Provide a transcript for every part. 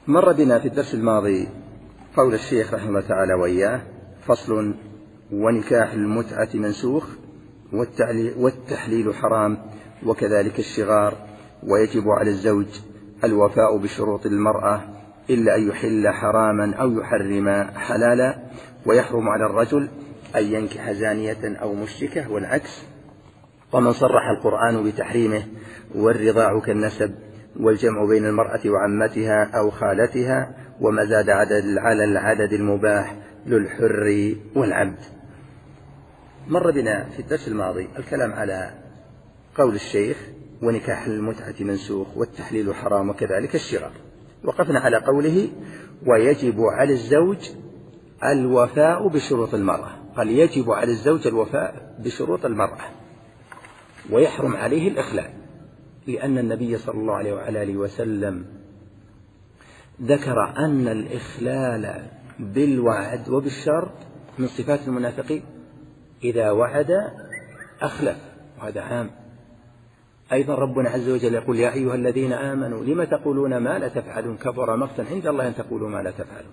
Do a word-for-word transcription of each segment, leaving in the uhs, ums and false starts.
مر بنا في الدرس الماضي قول الشيخ رحمه الله تعالى وإياه: فصل: ونكاح المتعة منسوخ والتحليل حرام وكذلك الشغار، ويجب على الزوج الوفاء بشروط المرأة إلا أن يحل حراما أو يحرم حلالا، ويحرم على الرجل أن ينكح زانية أو مشركة والعكس. ومن صرح القرآن بتحريمه والرضاع كالنسب والجمع بين المرأة وعمتها أو خالتها، وما زاد عدد على العدد المباح للحر والعبد. مر بنا في الدرس الماضي الكلام على قول الشيخ: ونكاح المتعة منسوخ والتحليل حرام وكذلك الشغار. وقفنا على قوله: ويجب على الزوج الوفاء بشروط المرأة. قال: يجب على الزوج الوفاء بشروط المرأة ويحرم عليه الإخلال، لأن النبي صلى الله عليه وعلى آله وسلم ذكر أن الإخلال بالوعد وبالشرط من صفات المنافقين، إذا وعد أخلف، وهذا عام. أيضا ربنا عز وجل يقول: يا أيها الذين آمنوا لم تقولون ما لا تفعلون كبر مقتا عند الله أن تقولوا ما لا تفعلون.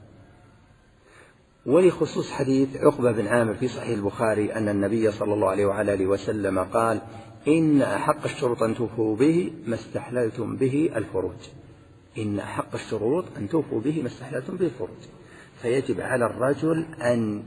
ولخصوص حديث عقبة بن عامر في صحيح البخاري أن النبي صلى الله عليه وعلى آله وسلم قال: إن أحق الشروط أن توفوا به ما استحللتم به الفروج. إن أحق الشروط أن توفوا به ما استحللتم به الفروج. فيجب على الرجل أن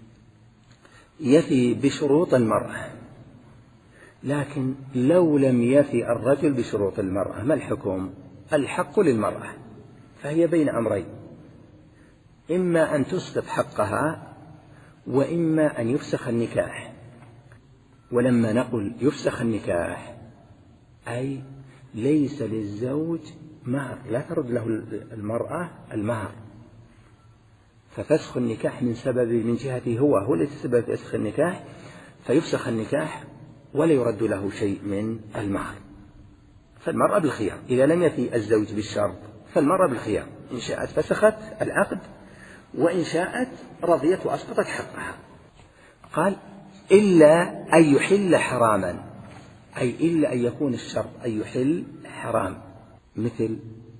يفي بشروط المرأة، لكن لو لم يفي الرجل بشروط المرأة ما الحكم؟ الحق للمرأة، فهي بين أمرين: إما أن تسقط حقها وإما أن يفسخ النكاح. ولما نقول يفسخ النكاح أي ليس للزوج مهر، لا ترد له المرأة المهر، ففسخ النكاح من سبب من جهته هو هو الذي سبب فسخ النكاح، فيفسخ النكاح ولا يرد له شيء من المهر. فالمرأة بالخيار، إذا لم يفي الزوج بالشرط فالمرأة بالخيار، إن شاءت فسخت العقد وإن شاءت رضيت وأسقطت حقها. قال: إلا أن يحل حراما، أي إلا أن يكون الشرط أن يحل حرام، مثل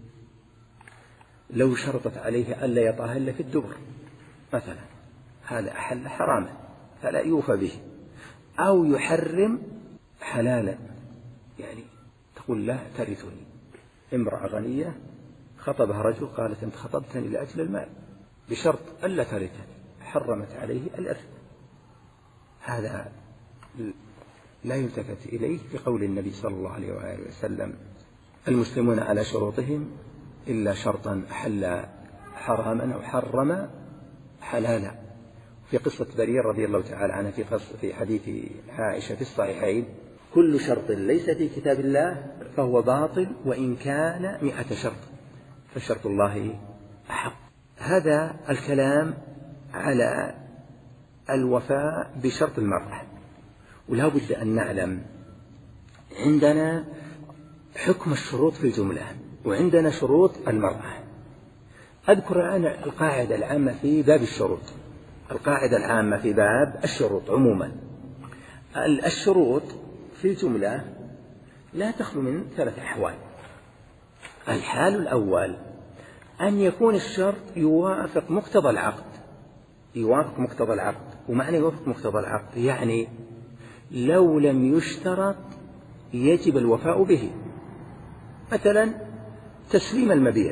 لو شرطت عليه ألا يطأها إلا في الدبر مثلا، هذا أحل حراما فلا يوفى به. أو يحرم حلالا، يعني تقول: لا ترثني. امرأة غنية خطبها رجل، قالت: أنت خطبتني لأجل المال بشرط ألا ترثني، حرمت عليه الإرث. هذا لا يلتفت إليه بقول النبي صلى الله عليه وآله وسلم: المسلمون على شروطهم إلا شرطا أحل حراما أو حرم حلالا. في قصة برير رضي الله تعالى عنها في في حديث عائشة في الصحيحين: كل شرط ليس في كتاب الله فهو باطل وإن كان مئة شرط فشرط الله أحق. هذا الكلام على الوفاء بشرط المرأة. ولا بد أن نعلم عندنا حكم الشروط في الجملة، وعندنا شروط المرأة. أذكر أنا القاعدة العامة في باب الشروط. القاعدة العامة في باب الشروط عموما: الشروط في الجملة لا تخلو من ثلاث أحوال. الحال الأول أن يكون الشرط يوافق مقتضى العقد. يوافق مقتضى العقد، ومعنى يوافق مقتضى العقد يعني لو لم يشترط يجب الوفاء به. مثلا تسليم المبيع،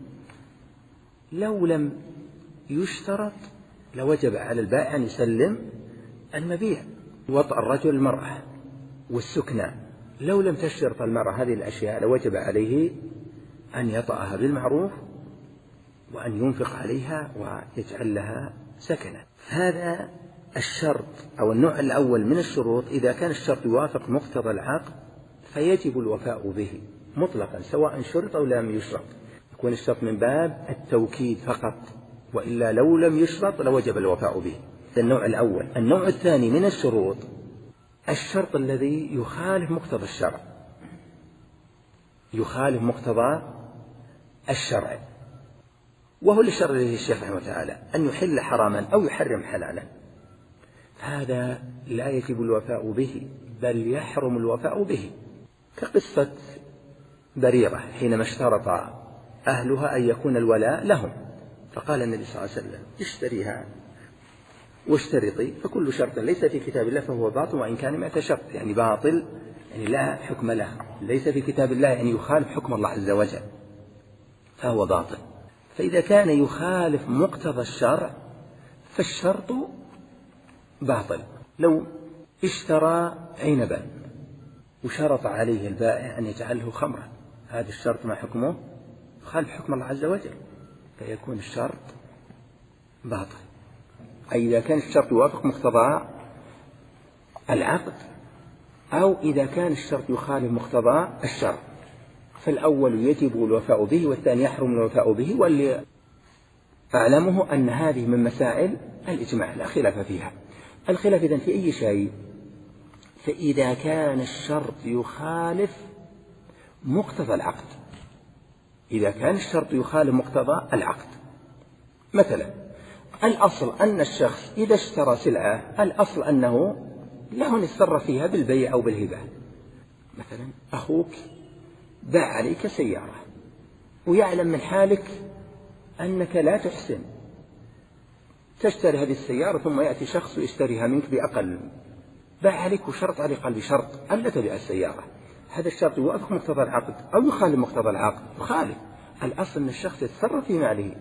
لو لم يشترط لوجب على البائع أن يسلم المبيع. وطأ الرجل المرأة والسكنى، لو لم تشترط المرأة هذه الأشياء لوجب عليه أن يطأها بالمعروف وأن ينفق عليها ويجعل لها سكنا. هذا الشرط أو النوع الأول من الشروط. إذا كان الشرط يوافق مقتضى العقد فيجب الوفاء به مطلقا، سواء شرط أو لم يشرط. يكون الشرط من باب التوكيد فقط، وإلا لو لم يشرط لوجب الوفاء به. هذا النوع الأول. النوع الثاني من الشروط الشرط الذي يخالف مقتضى الشرع، يخالف مقتضى الشرع، وهو الشرط الذي الشيخ رحمه تعالى أن يحل حراما أو يحرم حلالا. هذا لا يجب الوفاء به، بل يحرم الوفاء به، كقصة بريرة حينما اشترط أهلها أن يكون الولاء لهم. فقال النبي صلى الله عليه وسلم اشتريها واشترطي، فكل شرط ليس في كتاب الله فهو باطل وإن كان مئة شرط، يعني باطل يعني لا حكم له، ليس في كتاب الله يعني يخالف حكم الله عز وجل فهو باطل. فإذا كان يخالف مقتضى الشرع فالشرط باطل. لو اشترى عنبا وشرط عليه البائع أن يجعله خمرا، هذا الشرط ما حكمه؟ يخالف حكم الله عز وجل، فيكون الشرط باطل. أي إذا كان الشرط يوافق مقتضى العقد أو إذا كان الشرط يخالف مقتضى الشرع، فالأول يجب الوفاء به والثاني يحرم الوفاء به. واللي أعلمه أن هذه من مسائل الإجماع لا خلاف فيها. الخلاف إذن في أي شيء؟ فإذا كان الشرط يخالف مقتضى العقد، إذا كان الشرط يخالف مقتضى العقد. مثلا الأصل أن الشخص إذا اشترى سلعة الأصل أنه له أن يتصرف فيها بالبيع أو بالهبة. مثلا أخوك باع عليك سيارة ويعلم من حالك أنك لا تحسن تشتري هذه السيارة ثم يأتي شخص ويشتريها منك بأقل، باع عليك وشرط عليك قال بشرط ألا تبيع السيارة، هذا الشرط يوافق مقتضى العقد أو يخالف مقتضى العقد؟ يخالف. الأصل أن الشخص يتصرف في ماله.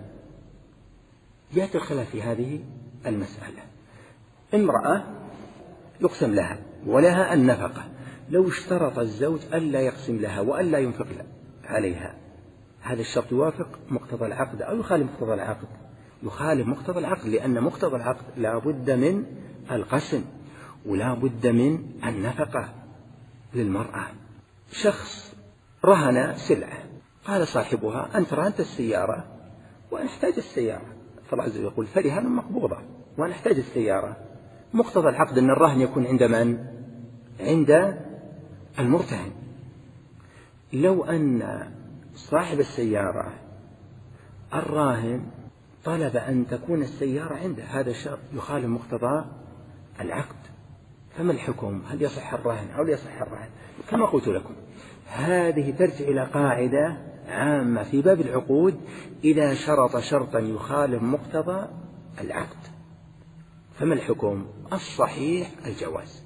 جاءت الخلاف في هذه المسألة. امرأة يقسم لها ولها النفقة، لو اشترط الزوج ألا يقسم لها وألا ينفق عليها، هذا الشرط يوافق مقتضى العقد أو يخالف مقتضى العقد؟ يخالف مقتضى العقد، لأن مقتضى العقد لا بد من القسم ولا بد من النفقة للمرأة. شخص رهن سلعة، قال صاحبها أنت رهنت السيارة وأنا أحتاج السيارة، فالله عز وجل يقول فرهان مقبوضة وأنا أحتاج السيارة. مقتضى العقد أن الرهن يكون عند من؟ عند المرتهن. لو أن صاحب السيارة الراهن طلب أن تكون السيارة عنده، هذا الشرط يخالف مقتضى العقد، فما الحكم؟ هل يصح الرهن أو لا يصح الرهن؟ كما قلت لكم هذه ترجع إلى قاعدة عامة في باب العقود: إذا شرط شرطا يخالف مقتضى العقد فما الحكم؟ الصحيح الجواز.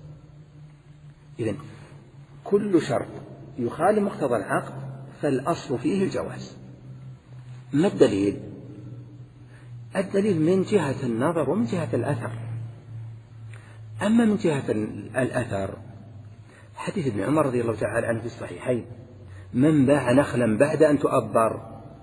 إذن كل شرط يخالف مقتضى العقد فالأصل فيه الجواز. ما الدليل؟ الدليل من جهة النظر ومن جهة الأثر. أما من جهة الأثر حديث ابن عمر رضي الله تعالى عنه في الصحيحين: من باع نخلا بعد أن تؤبر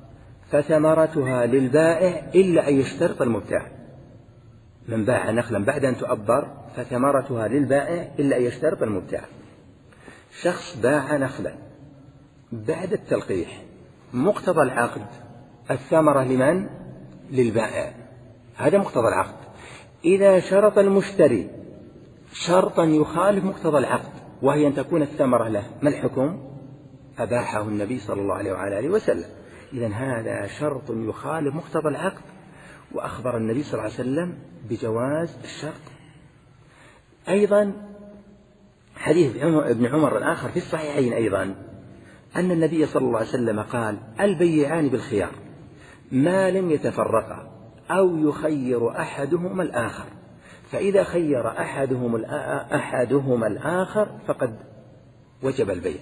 فثمرتها للبائع إلا أن يشترط المبتاع. من باع نخلا بعد أن تؤبر فثمرتها للبائع إلا أن يشترط المبتاع. شخص باع نخلا بعد التلقيح، مقتضى العقد الثمرة لمن؟ للبائع، هذا مقتضى العقد. إذا شرط المشتري شرطا يخالف مقتضى العقد وهي أن تكون الثمرة له، ما الحكم؟ أباحه النبي صلى الله عليه وعلى آله وسلم. إذن هذا شرط يخالف مقتضى العقد وأخبر النبي صلى الله عليه وسلم بجواز الشرط. أيضا حديث ابن عمر الآخر في الصحيحين أيضا أن النبي صلى الله عليه وسلم قال: البيعان بالخيار ما لم يتفرقا أو يخير أحدهما الآخر، فإذا خير أحدهم أحدهما الآخر فقد وجب البيع.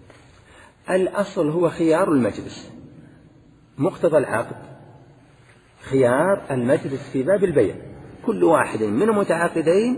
الأصل هو خيار المجلس، مقتضى العقد خيار المجلس في باب البيع، كل واحد من المتعاقدين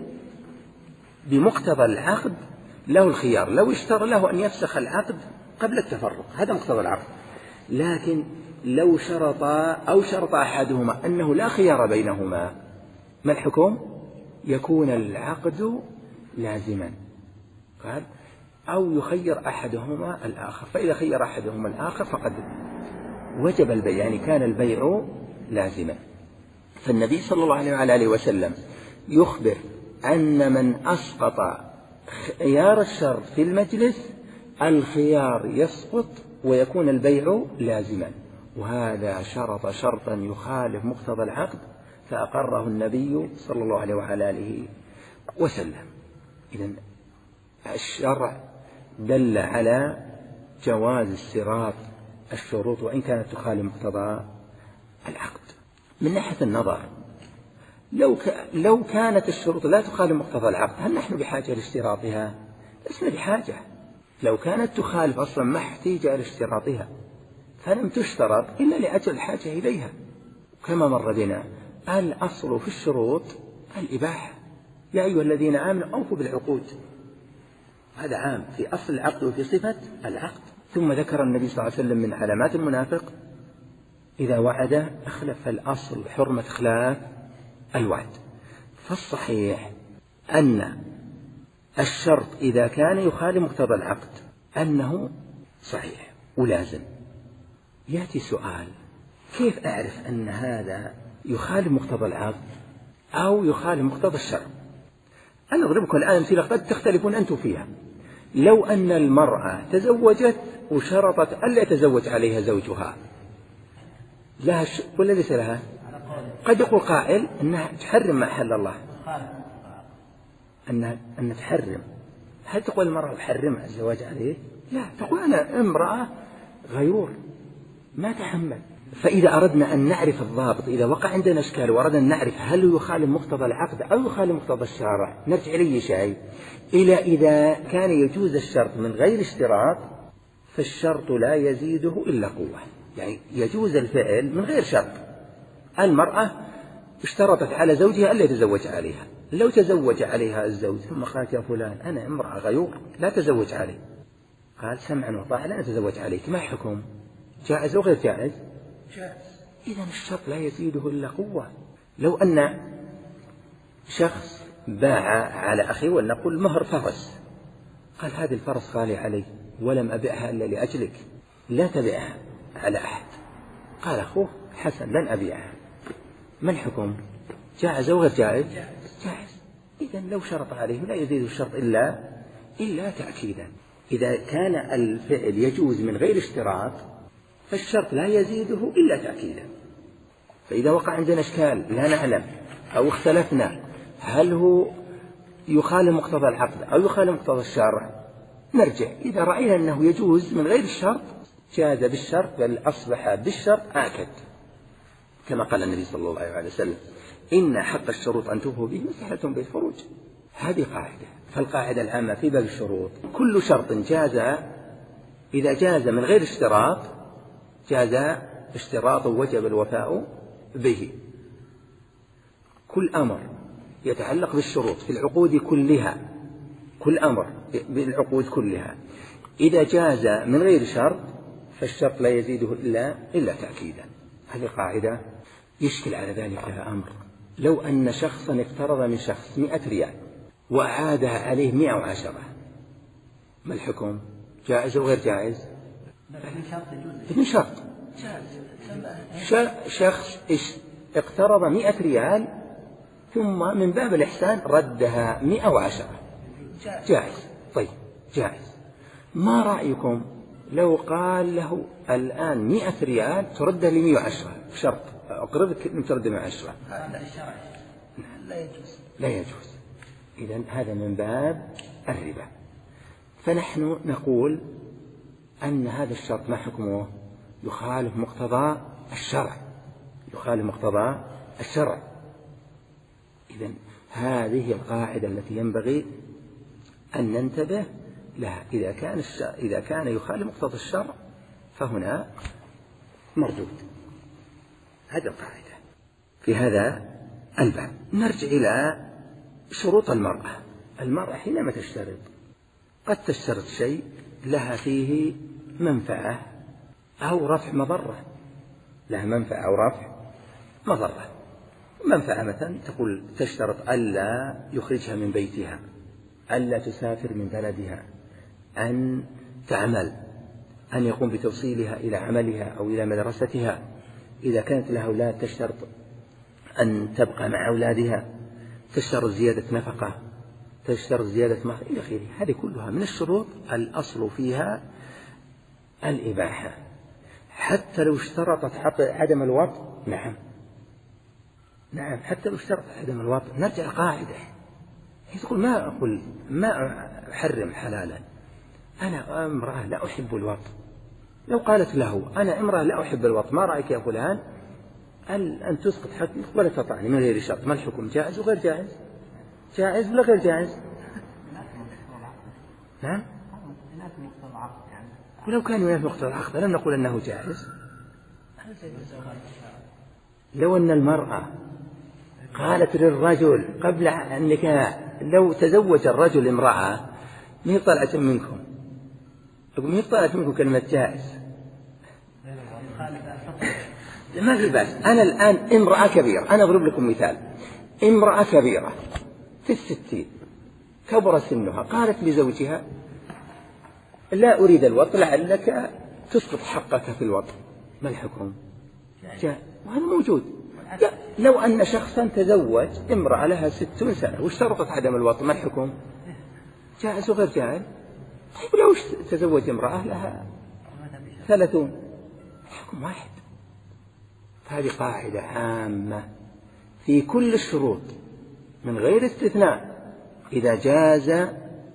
بمقتضى العقد له الخيار، لو اشترى له أن يفسخ العقد قبل التفرق، هذا مقتضى العقد. لكن لو شرط أو شرط أحدهما أنه لا خيار بينهما، ما الحكم؟ يكون العقد لازما. قال: أو يخير أحدهما الآخر، فإذا خير أحدهما الآخر فقد وجب البيع، يعني كان البيع لازما. فالنبي صلى الله عليه وعلى آله وسلم يخبر أن من أسقط خيار الشرط في المجلس الخيار يسقط ويكون البيع لازما، وهذا شرط شرطا يخالف مقتضى العقد فأقره النبي صلى الله عليه وعلى آله وسلم. إذن الشرع دل على جواز اشتراط الشروط وإن كانت تخالف مقتضى العقد. من ناحية النظر لو, ك... لو كانت الشروط لا تخالف مقتضى العقد هل نحن بحاجة لاشتراطها؟ لسنا بحاجة. لو كانت تخالف أصلا ما احتاج لاشتراطها، فلم تشترط إلا لأجل الحاجة إليها. كما مر بنا الأصل في الشروط الإباحة، يا أيها الذين آمنوا أوفوا بالعقود، هذا عام في أصل العقد وفي صفة العقد. ثم ذكر النبي صلى الله عليه وسلم من علامات المنافق إذا وعد أخلف الأصل، حرمة إخلاف الوعد. فالصحيح أن الشرط إذا كان يخالف مقتضى العقد أنه صحيح ولازم. يأتي سؤال: كيف أعرف أن هذا يخالف مقتضى العقد أو يخالف مقتضى الشرع؟ أنا أضربكم الآن أمثلة قد تختلفون أنتم فيها. لو أن المرأة تزوجت وشرطت ألا يتزوج عليها زوجها، لها ش... ولا ليس لها؟ قد يقول قائل أنها تحرم ما أحل الله، أنها أن تحرم. هل تقول المرأة تحرم الزواج عليه؟ لا، تقول أنا امرأة غيور ما تحمل. فإذا أردنا أن نعرف الضابط، إذا وقع عندنا إشكال وأردنا أن نعرف هل يخالف مقتضى العقد أو يخالف مقتضى الشرع، نرجع لي شيء إلى إذا كان يجوز الشرط من غير اشتراط فالشرط لا يزيده إلا قوة. يعني يجوز الفعل من غير شرط. المرأة اشترطت على زوجها ألا يتزوج عليها، لو تزوج عليها الزوج ثم قالت يا فلان أنا امرأة غيور لا تزوج علي، قال سمعا وطاعة لا أتزوج عليك، ما حكم؟ جائز أو غير جائز؟ إذا الشرط لا يزيده إلا قوة. لو أن شخص باع على أخيه ولنقول مهر فرس، قال هذه الفرس غالي علي ولم أبيعها إلا لأجلك لا تبيعها على أحد، قال أخوه حسن لن أبيعها، ما الحكم؟ جائز أو غير جائز؟ جائز. إذا لو شرط عليه لا يزيد الشرط إلا إلا تأكيدا. إذا كان الفعل يجوز من غير اشتراط فالشرط لا يزيده إلا تأكيدا. فإذا وقع عندنا إشكال لا نعلم أو اختلفنا هل هو يخالف مقتضى العقد أو يخالف مقتضى الشرع، نرجع إذا رأينا أنه يجوز من غير الشرط جاز بالشرط، بل أصبح بالشرط آكد، كما قال النبي صلى الله عليه وسلم إن حق الشروط أن توفوا به ما استحللتم به الفروج. هذه قاعدة. فالقاعدة العامة في باب الشروط كل شرط جاز إذا جاز من غير اشتراط جاز اشتراط وجب الوفاء به. كل أمر يتعلق بالشروط في العقود كلها، كل أمر بالعقود كلها إذا جاز من غير شرط فالشرط لا يزيده إلا إلا تأكيدا. هذه قاعدة. يشكل على ذلك أمر: لو أن شخصا اقترض من شخص مئة ريال وأعادها عليه مئة وعشرة، ما الحكم؟ جائز أو غير جائز؟ بدون شرط. شخص اقترض مئة ريال ثم من باب الإحسان ردها مئة وعشرة، جائز. طيب جائز. ما رأيكم لو قال له الآن مئة ريال ترد لي مئة وعشرة بشرط أقرضك أن ترد مئة وعشرة؟ لا يجوز. لا يجوز. إذن هذا من باب الربا. فنحن نقول أن هذا الشرط ما حكمه؟ يخالف مقتضى الشرع، يخالف مقتضى الشرع. إذن هذه القاعدة التي ينبغي أن ننتبه لها. إذا كان إذا كان يخالف مقتضى الشرع فهنا مردود. هذه القاعدة في هذا الباب. نرجع إلى شروط المرأة. المرأة حينما تشترط قد تشترط شيء لها فيه منفعة أو رفع مضرة، لها منفعة أو رفع مضرة. منفعة مثلا تقول تشترط ألا يخرجها من بيتها، ألا تسافر من بلدها، أن تعمل، أن يقوم بتوصيلها إلى عملها أو إلى مدرستها. إذا كانت لها أولاد تشترط أن تبقى مع أولادها، تشترط زيادة نفقة، تشترط زيادة مهر إلى آخره. هذه كلها من الشروط الأصل فيها الإباحة. حتى لو اشترطت عدم الوطء، نعم نعم حتى لو اشترطت عدم الوطء نرجع قاعدة. هي تقول ما أقول ما أحرم حلالا، أنا امرأة لا أحب الوطء لو قالت له أنا امرأة لا أحب الوط، ما رأيك يا فلان أن تسقط حقك ولا تطعني من غير شرط، ما الحكم؟ جائز وغير جائز؟ جائز ولا غير جائز؟ نعم؟ ولو كان ينافي مقتضى العقد لم نقول أنه جائز. لو أن المرأة قالت للرجل قبل النكاح لو تزوج الرجل امرأة مين طلعت منكم؟ أقول مين طلعت منكم كلمة جائز؟ ما في بأس. أنا الآن امرأة كبيرة، أنا أضرب لكم مثال، امرأة كبيرة في الستين كبر سنها، قالت لزوجها لا أريد الوط لعلك تسقط حقك في الوط، ما الحكم؟ جاء وهذا موجود. لو أن شخصا تزوج امرأة لها ستون سنة واشترطت عدم الوط، ما الحكم؟ جائز وغير جائز؟ طيب لو تزوج امرأة لها ثلاثون، حكم واحد. هذه قاعدة عامة في كل الشروط من غير استثناء، إذا جاز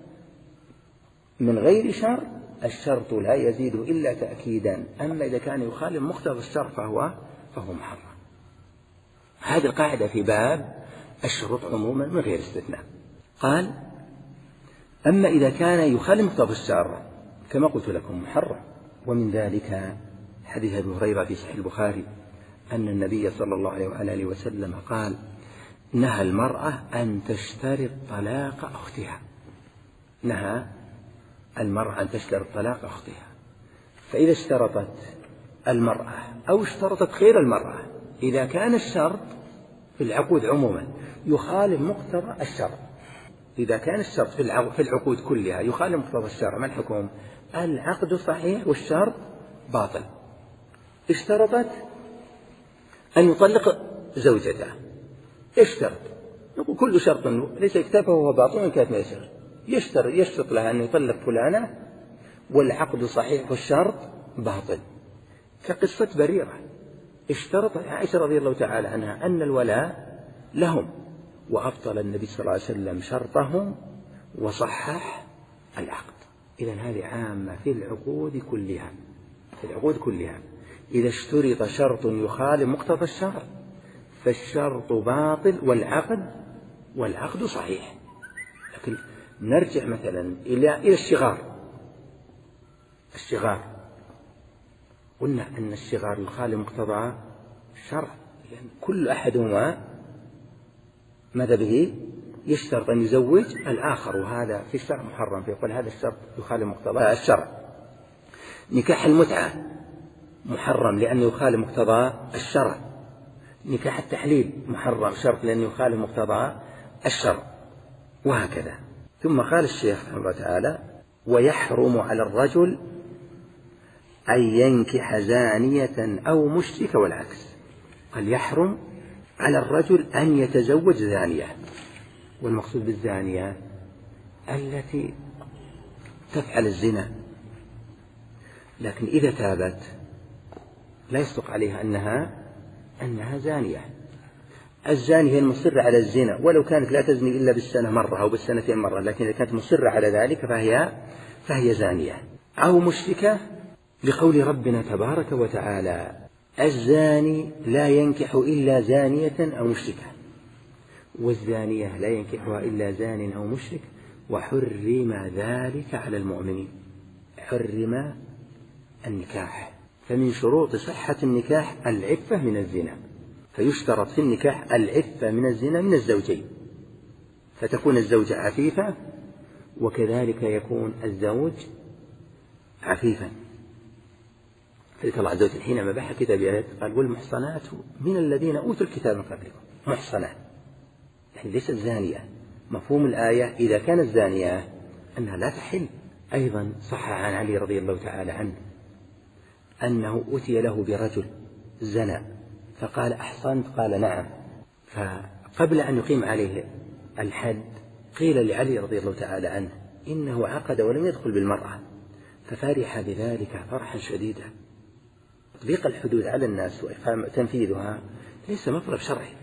من غير شرط الشرط لا يزيد إلا تأكيدا، أما إذا كان يخالف مقتضى الشرط فهو فهو محرم. هذه القاعدة في باب الشروط عموما من غير استثناء. قال أما إذا كان يخالف مقتضى الشرط كما قلت لكم محرم. ومن ذلك حديث أبي هريرة في صحيح البخاري أن النبي صلى الله عليه وآله وسلم قال نهى المرأة أن تشترط طلاق أختها، نهى المرأة أن تشترط طلاق أختها. فإذا اشترطت المرأة أو اشترطت غير المرأة، إذا كان الشرط في العقود عموما يخالف مقتضى الشرع، إذا كان الشرط في العقود كلها يخالف مقتضى الشرع، ما الحكم؟ العقد صحيح والشرط باطل. اشترطت أن يطلق زوجته، اشترط، نقول كل شرط ليس يكتفى وهو باطل وإن كانت ما يشترط، يشترط يشترط لها أن يطلق فلانة والعقد صحيح والشرط باطل. كقصة بريرة، اشترط عائشة رضي الله تعالى عنها أن الولاء لهم، وأبطل النبي صلى الله عليه وسلم شرطهم وصحح العقد. إذن هذه عامة في العقود كلها، في العقود كلها إذا اشترط شرط يخالف مقتضى الشرع فالشرط باطل والعقد والعقد صحيح. لكن نرجع مثلا إلى إلى الشغار، الشغار قلنا أن الشغار يخالف مقتضى الشرع، يعني كل أحدهما ماذا به يشترط أن يزوج الآخر، وهذا في الشرع محرم، فيقول هذا الشرط يخالف مقتضى الشرع. نكاح المتعة محرم لأنه يخالف مقتضى الشرع. نكاح التحليل محرم شرط لأنه يخالف مقتضى الشرع، وهكذا. ثم قال الشيخ رحمه الله تعالى ويحرم على الرجل أن ينكح زانية أو مشركة والعكس. قال يحرم على الرجل أن يتزوج زانية، والمقصود بالزانية التي تفعل الزنا لكن إذا تابت لا يصدق عليها أنها أنها زانية. الزانية هي المصرة على الزنا ولو كانت لا تزني إلا بالسنة مرة أو بالسنتين مرة، لكن إذا كانت مصرة على ذلك فهي فهي زانية. أو مشركة لقول ربنا تبارك وتعالى الزاني لا ينكح إلا زانية أو مشركة، والزانية لا ينكحها إلا زان أو مشرك، وحرم ذلك على المؤمنين. حرم النكاح، فمن شروط صحة النكاح العفة من الزنا، فيشترط في النكاح العفة من الزنا من الزوجين، فتكون الزوجة عفيفة وكذلك يكون الزوج عفيفا. فلك الله عز وجل حينما بحث كتاب آيات قال والمحصنات من الذين أوتوا الكتاب من قبلكم، محصنات يعني ليست زانية. مفهوم الآية إذا كانت زانية أنها لا تحل. أيضا صح عن علي رضي الله تعالى عنه أنه أتي له برجل زنا فقال أحصنت؟ قال نعم. فقبل أن يقيم عليه الحد قيل لعلي رضي الله تعالى عنه إنه عقد ولم يدخل بالمرأة، ففرح بذلك فرحا شديدا. تطبيق الحدود على الناس وتنفيذها ليس مطلب شرعي،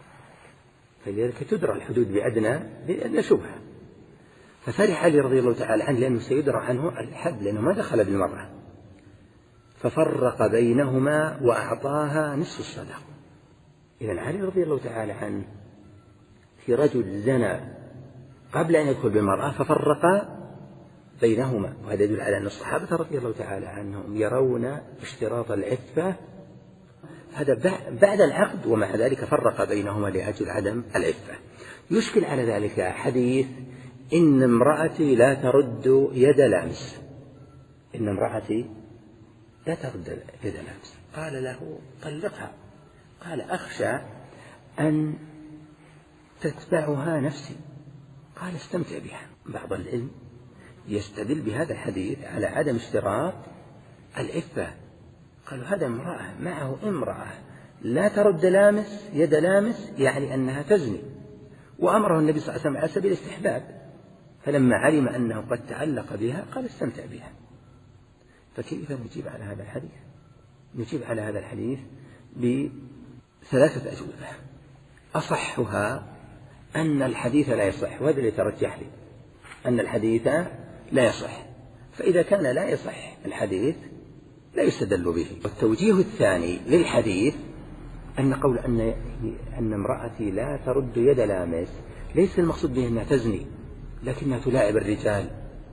فلذلك تدرى الحدود بأدنى لأدنى شبهة. ففرح علي رضي الله تعالى عنه لأنه سيدرى عنه الحد لأنه ما دخل بالمرأة. ففرق بينهما وأعطاها نصف الصدقة. إذن علي رضي الله تعالى عنه في رجل زنى قبل أن يدخل بالمرأة ففرق بينهما، وهذا يدل على أن الصحابة رضي الله تعالى عنهم يرون اشتراط العفة هذا بعد العقد، ومع ذلك فرق بينهما لأجل عدم العفة. يشكل على ذلك حديث إن امرأتي لا ترد يد لامس، إن امرأتي لا ترد يد لامس. قال له طلقها، قال أخشى أن تتبعها نفسي، قال استمتع بها. بعض العلم يستدل بهذا الحديث على عدم اشتراط العفة، قالوا هذا امرأة معه امرأة لا ترد لامس يد لامس، يعني أنها تزني، وأمره النبي صلى الله عليه وسلم على سبيل الاستحباب، فلما علم أنه قد تعلق بها قال استمتع بها. فكيف نجيب على هذا الحديث؟ نجيب على هذا الحديث بثلاثة أجوبة. أصحها أن الحديث لا يصح، وهذا اللي يترجح لي، أن الحديث لا يصح، فإذا كان لا يصح الحديث لا يستدل به. والتوجيه الثاني للحديث أن قول أن أن امرأتي لا ترد يد لامس ليس المقصود به أنها تزني، لكنها تلاعب الرجال،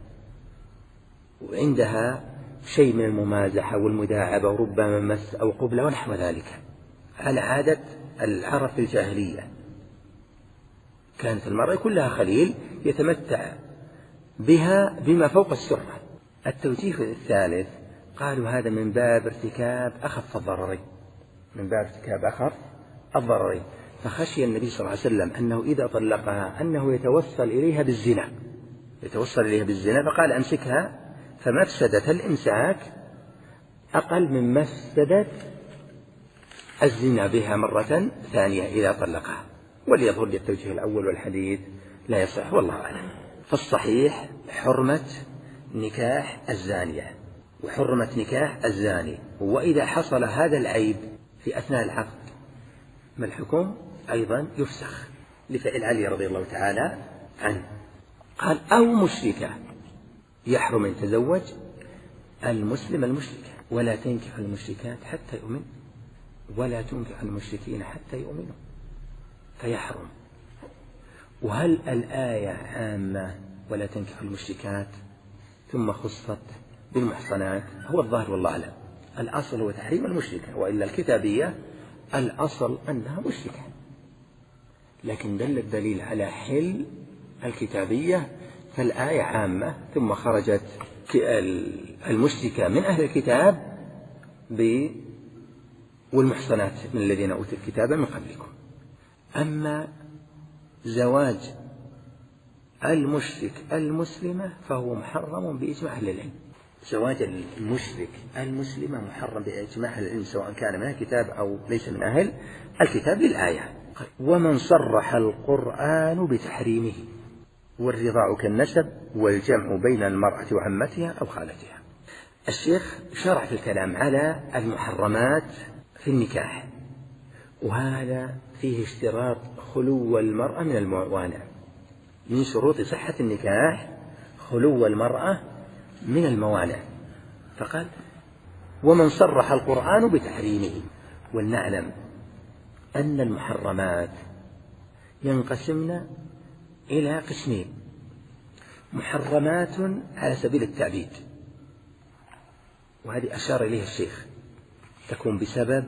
وعندها شيء من الممازحة والمداعبة، وربما مس أو قبلة ونحو ذلك، على عادة العرب في الجاهلية. كانت المرأة كلها خليل يتمتع بها بما فوق السرة. التوجيه الثالث قالوا هذا من باب ارتكاب أخف الضررين، من باب ارتكاب أخف الضررين، فخشي النبي صلى الله عليه وسلم أنه إذا طلقها أنه يتوصل إليها بالزنا، يتوصل إليها بالزنا، فقال أمسكها، فمفسدة الإمساك أقل من مفسدة الزنا بها مرة ثانية إذا طلقها. وليظهر لي التوجيه الأول والحديث لا يصح، والله أعلم. فالصحيح حرمة نكاح الزانية وحرمة نكاح الزاني، وإذا حصل هذا العيب في أثناء العقد ما الحكم؟ أيضا يفسخ لفعل علي رضي الله تعالى عنه. قال أو مشركة، يحرم أن يتزوج المسلم المشركة، ولا تنكح المشركات حتى يؤمن، ولا تنكح المشركين حتى يؤمنوا، فيحرم. وهل الآية عامة ولا تنكح المشركات ثم خصت بالمحصنات؟ هو الظاهر والله أعلم، الأصل هو تحريم المشركة، وإلا الكتابية الأصل أنها مشركة، لكن دل الدليل على حل الكتابية، فالآية عامة ثم خرجت المشركة من أهل الكتاب والمحصنات من الذين أوتوا الكتاب من قبلكم. أما زواج المشرك المسلمة فهو محرم بإجماع أهل العلم، زواج المشرك المسلمة محرم بإجماع أهل العلم سواء كان من أهل الكتاب أو ليس من أهل الكتاب للآية. ومن صرح القرآن بتحريمه، والرضاع كالنسب، والجمع بين المرأة وعمتها أو خالتها. الشيخ شرع في الكلام على المحرمات في النكاح، وهذا فيه اشتراط خلو المرأة من الموانع، من شروط صحة النكاح خلو المرأة من الموانع، فقال ومن صرح القرآن بتحريمه. ولنعلم أن المحرمات ينقسمن إلى قسمين: محرمات على سبيل التعبيد، وهذه أشار إليها الشيخ، تكون بسبب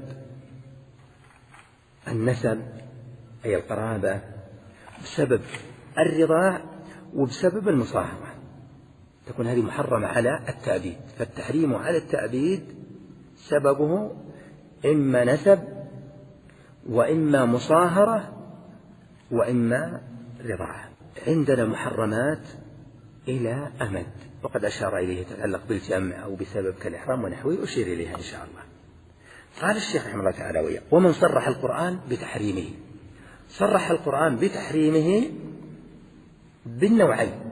النسب أي القرابة، بسبب الرضاع، وبسبب المصاهرة، تكون هذه محرمة على التعبيد. فالتحريم على التعبيد سببه إما نسب، وإما مصاهرة، وإما رضاعة. عندنا محرمات إلى أمد، وقد أشار إليه تتعلق بالجمع أو بسبب كالإحرام ونحوه، أشير إليها إن شاء الله. قال الشيخ رحمه الله تعالى وياه: ومن صرح القرآن بتحريمه، صرح القرآن بتحريمه بالنوعين: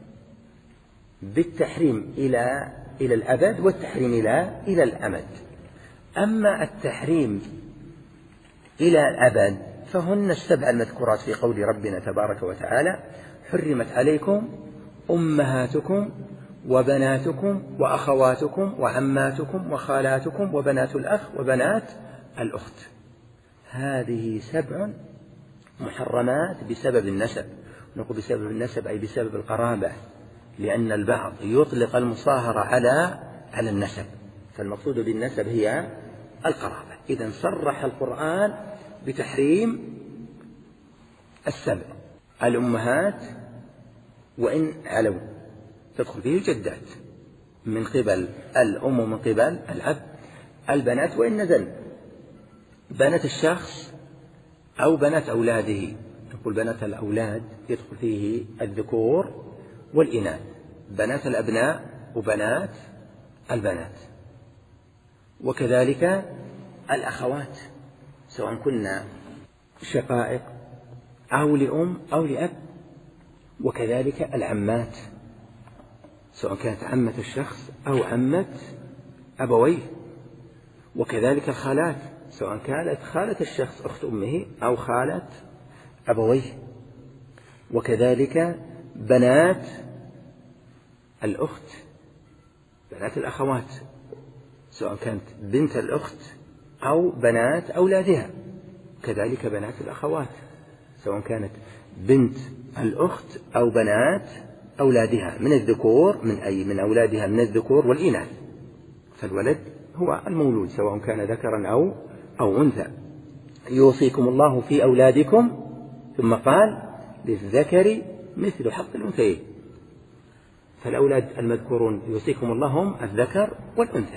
بالتحريم إلى إلى الأبد، والتحريم إلى إلى الأمد. أما التحريم إلى الأبد فهن السبع المذكورات في قول ربنا تبارك وتعالى: حرمت عليكم أمهاتكم وبناتكم وأخواتكم وعماتكم وخالاتكم وبنات الأخ وبنات الأخت. هذه سبع محرمات بسبب النسب. نقول بسبب النسب أي بسبب القرابة، لأن البعض يطلق المصاهرة على على النسب، فالمقصود بالنسب هي القرابة. إذن صرح القرآن بتحريم السبع: الأمهات وإن علوا، تدخل فيه الجدات من قبل الأم ومن قبل الأب، البنات وإن نزل، بنات الشخص أو بنات أولاده. نقول بنات الأولاد يدخل فيه الذكور والإناث، بنات الأبناء وبنات البنات، وكذلك الأخوات سواء كنا شقائق أو لأم أو لأب، وكذلك العمات سواء كانت عمة الشخص أو عمة أبويه، وكذلك الخالات سواء كانت خالة الشخص أخت أمه أو خالة أبويه، وكذلك بنات الأخت، بنات الأخوات سواء كانت بنت الأخت أو بنات أولادها، كذلك بنات الأخوات سواء كانت بنت الأخت أو بنات أولادها من الذكور، من أي من أولادها من الذكور والإناث. فالولد هو المولود سواء كان ذكرا أو أو أنثى. يوصيكم الله في أولادكم، ثم قال للذكر مثل حظ الأنثيين. فالأولاد المذكورون يوصيكم الله هم الذكر والأنثى.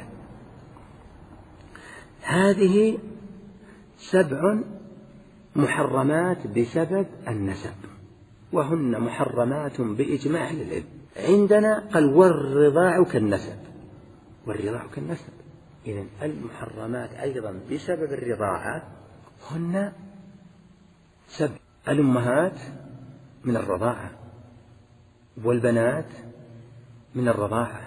هذه سبع محرمات بسبب النسب، وهن محرمات بإجماع العلم. عندنا قال والرضاع كالنسب، والرضاع كالنسب. إذن المحرمات أيضا بسبب الرضاعة هن سبع: الأمهات من الرضاعة، والبنات من الرضاعة،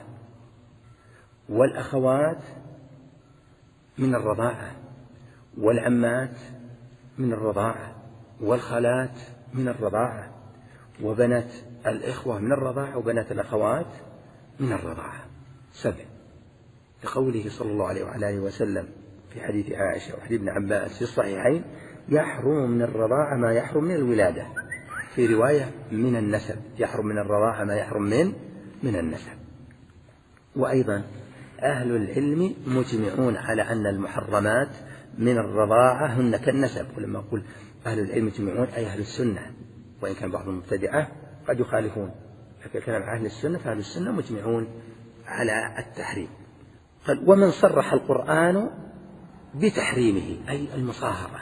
والأخوات من الرضاعة، والعمات من الرضاعة، والخالات من الرضاعة، وبنات الإخوة من الرضاعة، وبنات الأخوات من الرضاعة. سبع، لقوله صلى الله عليه وعلى آله وسلم في حديث عائشة وحديث ابن عباس في الصحيحين: يحرم من الرضاعة ما يحرم من الولادة، في رواية من النسب، يحرم من الرضاعة ما يحرم من من النسب. وأيضا أهل العلم مجمعون على أن المحرمات من الرضاعة هن كالنسب. ولما أقول أهل العلم مجمعون أي أهل السنة، وإن كان بعض المبتدعة قد يخالفون، لكن كلام أهل السنة فأهل السنة مجمعون على التحريم. قال ومن صرح القرآن بتحريمه أي المصاهرة،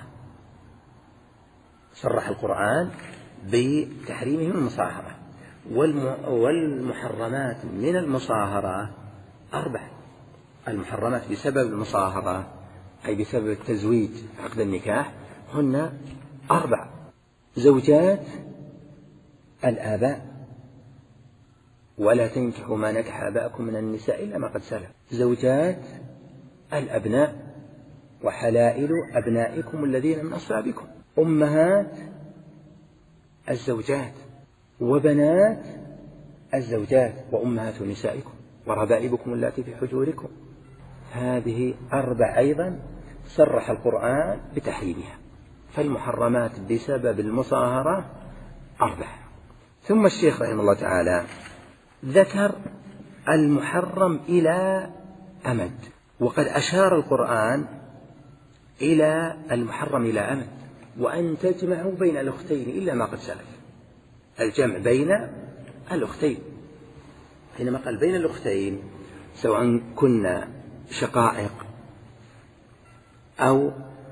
صرح القرآن بتحريمه المصاهرة. والمحرمات من المصاهرة أربع: المحرمات بسبب المصاهرة أي بسبب التزويج عقد النكاح هن أربع: زوجات الآباء، ولا تنكحوا ما نكح آباءكم من النساء إلا ما قد سلف، زوجات الأبناء، وحلائل أبنائكم الذين من أصلابكم، أمهات الزوجات، وبنات الزوجات، وأمهات نسائكم، وربائبكم اللاتي في حجوركم. هذه أربع أيضا صرح القرآن بتحريمها. فالمحرمات بسبب المصاهرة أربع. ثم الشيخ رحمه الله تعالى ذكر المحرم إلى أمد، وقد أشار القرآن إلى المحرم إلى أمد، وأن تجمعوا بين الأختين إلا ما قد سلف، الجمع بين الأختين. حينما قال بين الأختين سواء كنا شقائق أو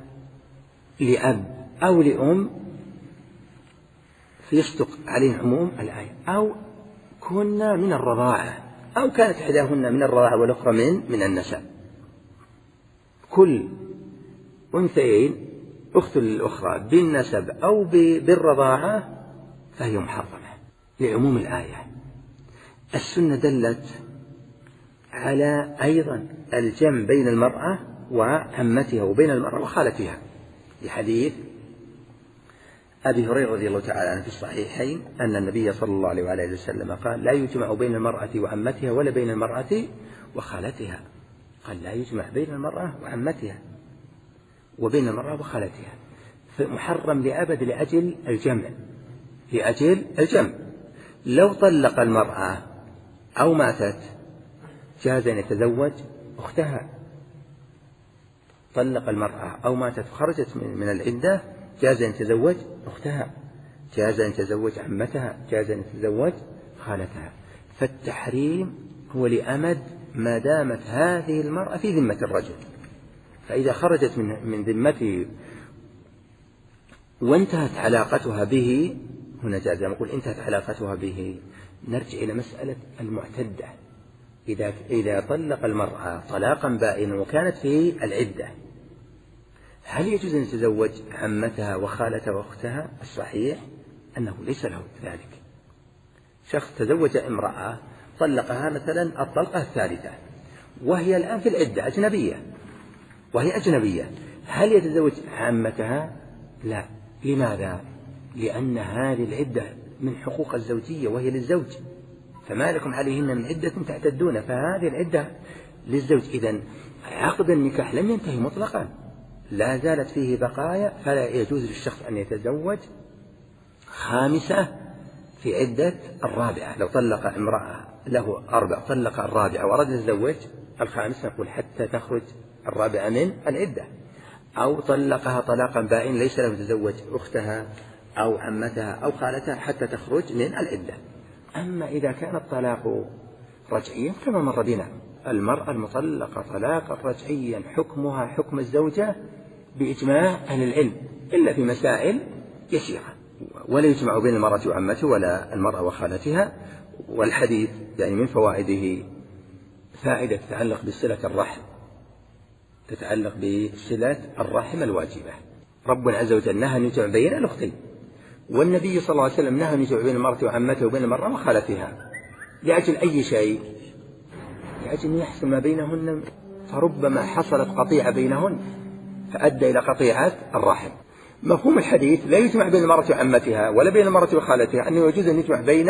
لأب أو لأم فيصدق عليه عموم الآية، أو كنا من الرضاعة، أو كانت إحداهن من الرضاعة والأخرى من من النسب. كل أنثيين أخت للأخرى بالنسب أو بالرضاعة فهي محرمة لعموم الآية. السنة دلت على أيضا الجمع بين المرأة وعمتها، وبين المرأة وخالتها، لحديث أبي هريرة رضي الله تعالى عنه في الصحيحين أن النبي صلى الله عليه وآله وسلم قال لا يجمع بين المرأة وعمتها ولا بين المرأة وخالتها. قال لا يجمع بين المرأة وعمتها وبين المرأة وخالتها، فمحرم لأبد لأجل الجمع، لأجل الجمع. لو طلق المرأة أو ماتت جاز أن يتزوج أختها. طلق المرأة أو ماتت وخرجت من العدة جاز أن يتزوج أختها، جاز أن يتزوج عمتها، جاز أن يتزوج خالتها. فالتحريم هو لأمد ما دامت هذه المرأة في ذمة الرجل، فإذا خرجت من من ذمته وانتهت علاقتها به هنا جاز. نقول انتهت علاقتها به نرجع إلى مسألة المعتدة. إذا إذا طلق المرأة طلاقا بائنا وكانت في العدة هل يجوز أن يتزوج عمتها وخالتها وأختها؟ الصحيح أنه ليس له ذلك. شخص تزوج امرأة طلقها مثلا الطلقة الثالثة وهي الآن في العدة أجنبية وهي أجنبية، هل يتزوج عمتها؟ لا. لماذا؟ لأن هذه العدة من حقوق الزوجية وهي للزوج، فما لكم عليهن من عدة تعتدون، فهذه العدة للزوج. إذن عقد النكاح لم ينتهي مطلقا، لا زالت فيه بقايا، فلا يجوز للشخص أن يتزوج خامسة في عدة الرابعة. لو طلق امرأة له أربع طلق الرابعة وأراد يتزوج الخامسة نقول حتى تخرج الرابعة من العدة، أو طلقها طلاقا بائن ليس له يتزوج أختها أو عمتها أو خالتها حتى تخرج من العدة. أما إذا كان الطلاق رجعيا كما مر بنا، المرأة المطلقة طلاقا رجعيا حكمها حكم الزوجة بإجماع أهل العلم إلا في مسائل يسيرة، ولا يجمع بين المرأة وعمتها ولا المرأة وخالتها. والحديث يعني من فوائده فائدة تتعلق بصلة الرحم، تتعلق بصلة الرحم الواجبة. ربنا عز وجل نهى أن يجمع بين الأختين، والنبي صلى الله عليه وسلم نهى أن يجمع بين المرأة وعمتها وبين المرأة وخالتها لأجل أي شيء؟ لأجل أن يحصل ما بينهن، فربما حصلت قطيعة بينهن فأدى إلى قطيعة الرحم. مفهوم الحديث لا يجمع بين المرأة وعمتها ولا بين المرأة وخالتها، أنه يجوز أن يجمع بين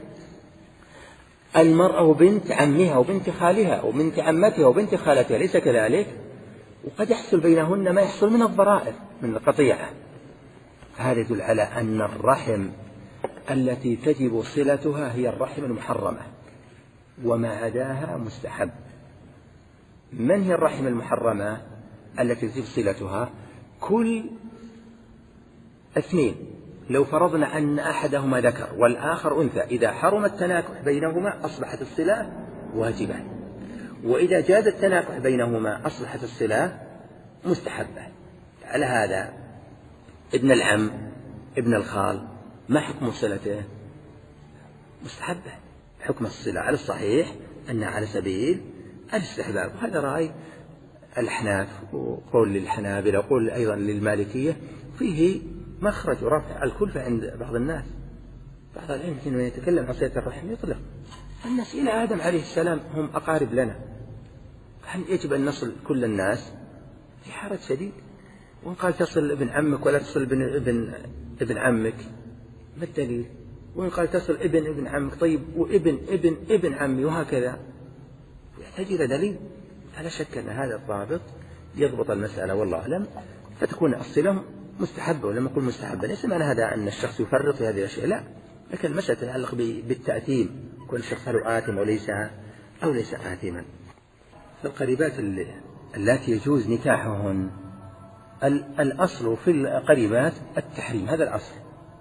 المرأة وبنت عمها وبنت خالها وبنت عمتها وبنت خالتها، ليس كذلك؟ وقد يحصل بينهن ما يحصل من الضرائر من القطيعة. هذا يدل على أن الرحم التي تجب صلتها هي الرحم المحرمة، وما عداها مستحب. من هي الرحم المحرمة التي تجب صلتها؟ كل اثنين لو فرضنا أن أحدهما ذكر والآخر أنثى، إذا حرم التناكح بينهما أصبحت الصلة واجبة، وإذا جاز التناكح بينهما أصبحت الصلة مستحبة. على هذا ابن العم ابن الخال ما حكم صلته؟ مستحبة. حكم الصلة على الصحيح أنها على سبيل الاستحباب، وهذا رأي الأحناف وقول للحنابلة وقول أيضا للمالكية، فيه مخرج ورفع الكلفة عند بعض الناس. بعض العلم حينما يتكلم عن صلة الرحم يطلق الناس إلى آدم عليه السلام هم أقارب لنا، هل يجب أن نصل كل الناس؟ في حرج شديد. وإن قال تصل ابن عمك ولا تصل ابن ابن ابن عمك ما الدليل؟ وإن قال تصل ابن ابن عمك طيب وابن ابن ابن عمي وهكذا، يحتاج إلى دليل. لا شك أن هذا الضابط يضبط المسألة والله أعلم، فتكون الصلة مستحبة. ولما أقول مستحبة ليس معنى هذا أن الشخص يفرط في هذه الأشياء، لا، لكن المسألة تتعلق بالتأثيم، كل شخص له آثم أو ليس أو ليس آثما. فالقريبات التي يجوز نكاحهن الأصل في القريبات التحريم، هذا الأصل،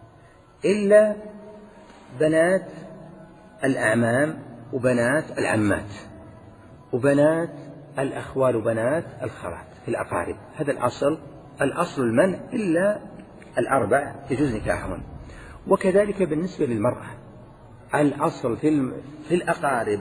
إلا بنات الأعمام وبنات العمات وبنات الأخوال وبنات الخالات في الأقارب، هذا الأصل. الأصل المنع إلا الأربع يجوز نكاحهن. وكذلك بالنسبة للمرأة الأصل في في الأقارب